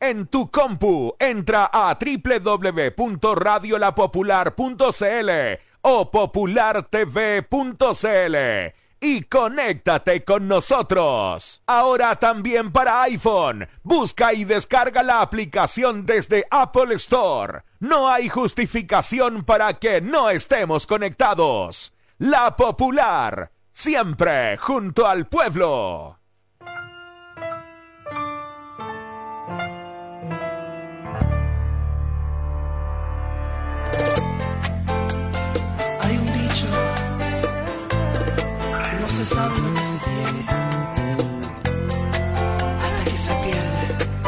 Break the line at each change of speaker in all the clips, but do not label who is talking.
en tu compu. Entra a www.radiolapopular.cl o populartv.cl y conéctate con nosotros. Ahora también para iPhone. Busca y descarga la aplicación desde Apple Store. No hay justificación para que no estemos conectados. La Popular, siempre junto al pueblo.
Hay un dicho, no se sabe lo que se tiene hasta que se pierde.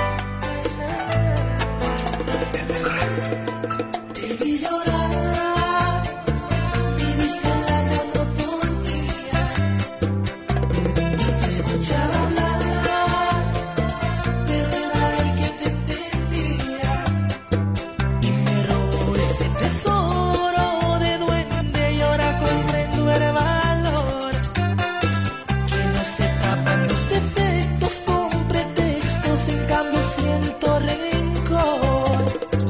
Es verdad. Te vi llorar, viviste en la monotonía y te escuchaba hablar, pero era el que te entendía y me robó ese tesoro de duende y ahora comprendo el valor. Que no se tapan los defectos con pretextos, en cambio siento rencor.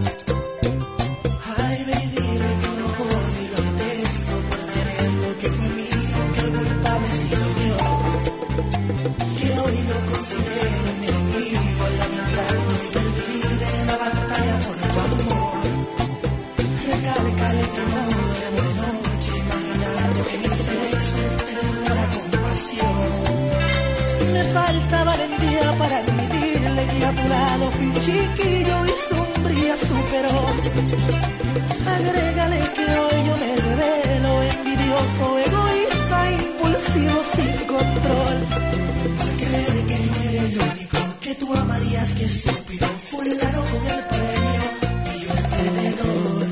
Ay, baby, dile que lo odio y lo detesto por tener lo que fue mío, que el culpable ha sido yo. Que hoy lo considero mi enemigo, lamentando mi pérdida en la batalla por tu amor. Recálcale que no duermo de noche, imaginando que en el sexo te devora compasión. Me falta valentía para admitirle que a tu lado fui un chiquillo y sombría superó. Agrégale que hoy yo me revelo, envidioso, egoísta, impulsivo, sin control. Por creer que yo era el único que tú amarías, que estúpido, fulano con el premio y yo el perdedor.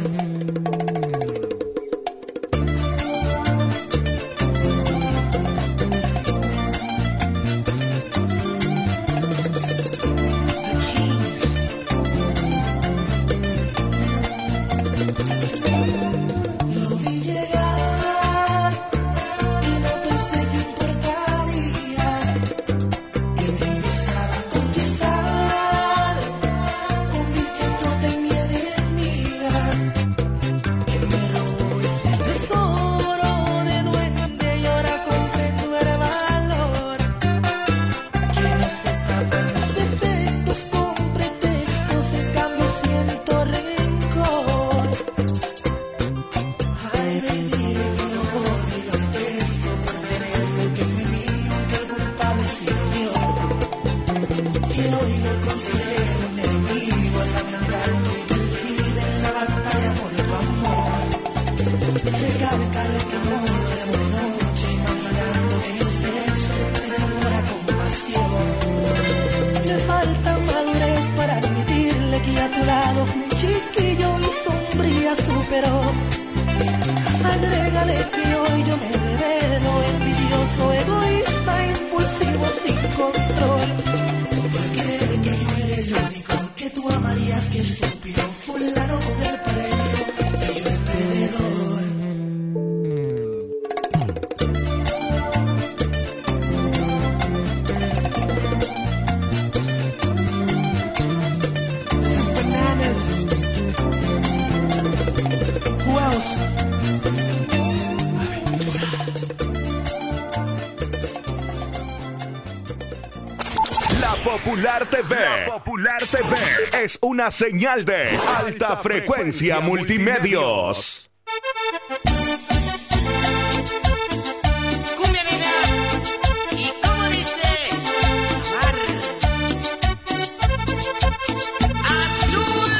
Lo vi llegar y no pensé que importaría, y te empezaba a conquistar, convirtiéndote en mi enemiga. Que me robó ese tesoro de duende y ahora comprendo el valor. Que no se tapan los defectos con pretextos, en cambio siento rencor. Ay, baby, dile que lo odio y lo detesto por tener lo que fue mío, que el culpable ha sido yo. Que hoy lo considero un enemigo, lamentando mi pérdida en la batalla por tu amor. Recálcale que no duermo de noche, imaginando que mi sexo te devora compasión. Me falta madurez para admitirle que a tu lado fui un chiquillo y sombría superó. Agrégale que hoy yo me revelo, envidioso, egoísta, impulsivo, sin control. Por creer que yo era el único que tú amarías, que estúpido, fulano con el premio y yo el perdedor. This is bananas. Who else?
La Popular TV. La Popular TV es una señal de alta frecuencia multimedios.
Cumbia nena, y como dice, amar. Azul.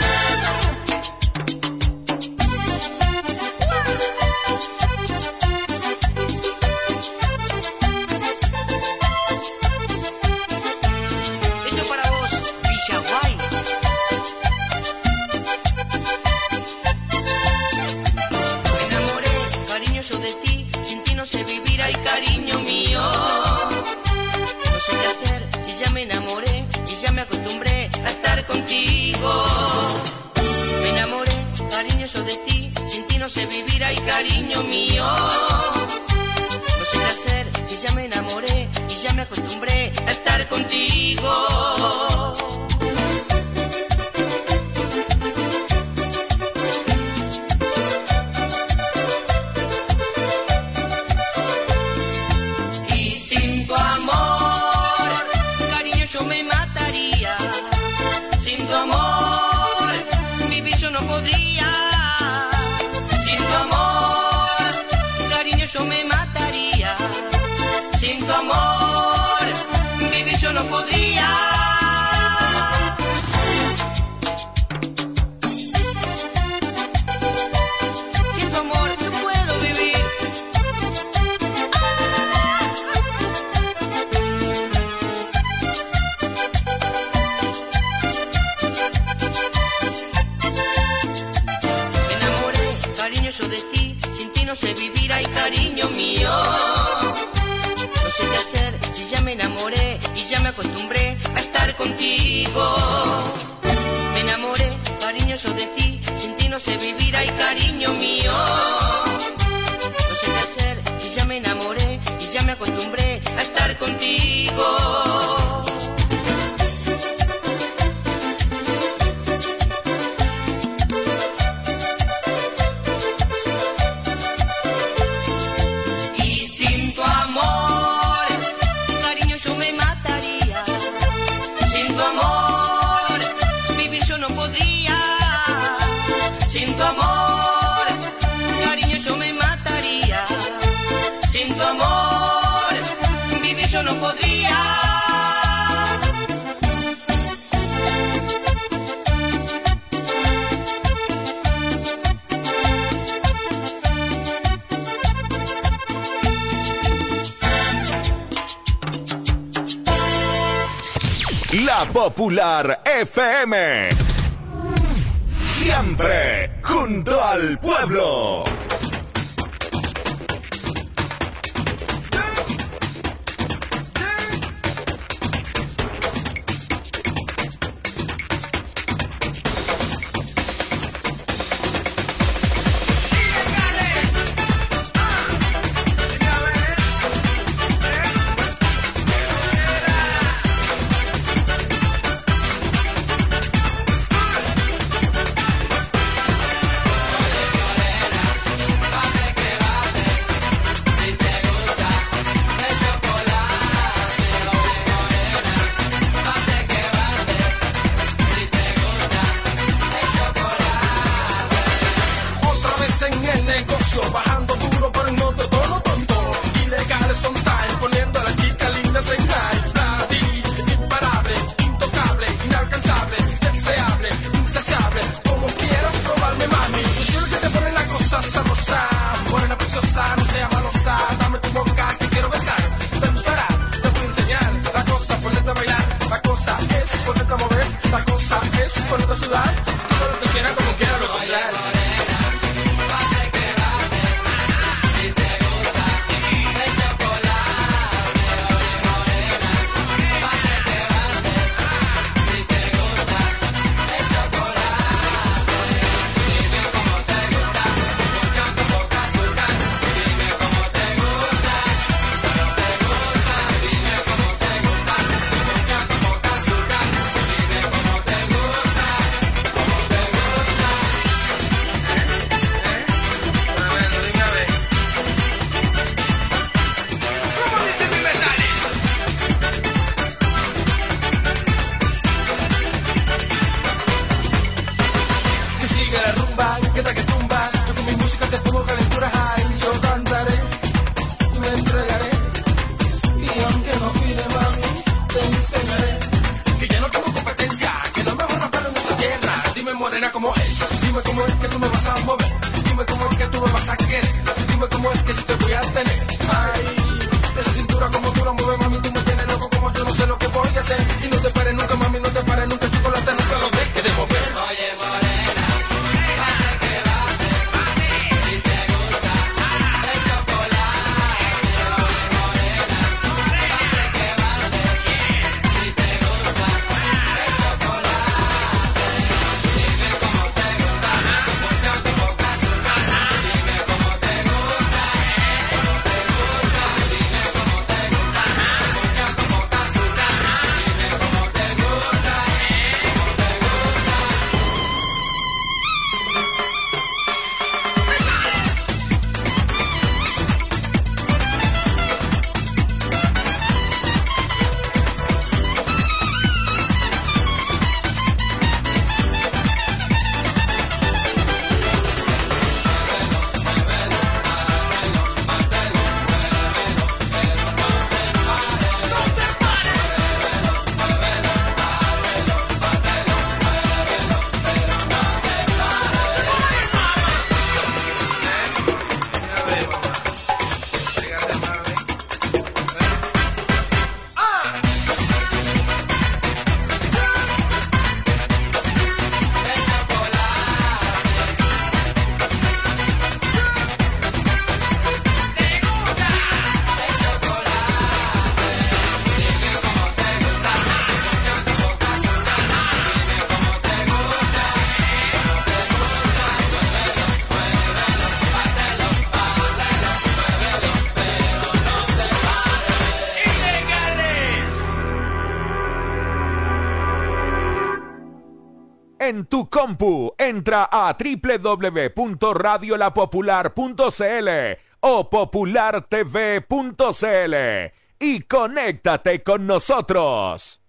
Esto para vos, Villaguay. Me enamoré, cariño, yo de ti, sin ti no sé vivir, ay cariño mío. No sé qué hacer, si ya me enamoré y ya me acostumbré a estar contigo. Me enamoré, cariño, yo de ti, sin ti no sé vivir, ay cariño mío. No sé qué hacer, si ya me enamoré y ya me acostumbré a estar contigo. amor, vivir yo no podría. Sin tu amor no puedo vivir. Me enamoré, cariño, yo de ti. Sin ti no sé vivir, ay, cariño mío. No sé qué hacer si ya me enamoré y ya me acostumbré a estar contigo. Me enamoré, cariño, yo de ti. Sin ti no sé vivir, ay, cariño mío. No sé qué hacer si ya me enamoré y ya me acostumbré a estar contigo. Y sin tu amor, cariño, yo me mataría. Sin tu amor, vivir yo no podría. Sin tu amor, cariño, yo me mataría. Sin tu amor, vivir yo no podría.
La Popular FM. Siempre junto al pueblo.
Otra vez en el negocio, bajando duro por el moto, todo tonto. Ilegales son time, poniendo a las chicas lindas en high. Bloody, imparable, intocable, inalcanzable, deseable, insaciable. Como quieras probarme, mami. Yo soy el que te pone la cosa sabrosa. Morena preciosa, no sea malosa. Dame tu boca que quiero besar. Te gustará, te voy a enseñar. La cosa es ponerte a bailar. La cosa es ponerte a mover. La cosa es ponerte a sudar. Todo lo que quieras, como quieras, lo comprar. Que siga la rumba, que tal que tumba. Yo con mi música te pongo calentura high. Yo cantaré y me entregaré. Y aunque no pide mami, te enseñaré que ya no tengo competencia, que lo mejor rapero en esta tierra. Dime morena cómo es, dime cómo es que tú me vas a mover. Dime cómo es que tú me vas a querer. Dime cómo es que yo te voy a tener. Ay, esa cintura como tú la mueves, mami, tú me tienes loco como yo no sé lo que voy a hacer. Y no te pares nunca, mami, no te pares nunca, chocolate nunca lo dejes de mover. Oye, morena.
en tu compu. Entra a www.radiolapopular.cl o populartv.cl y conéctate con nosotros.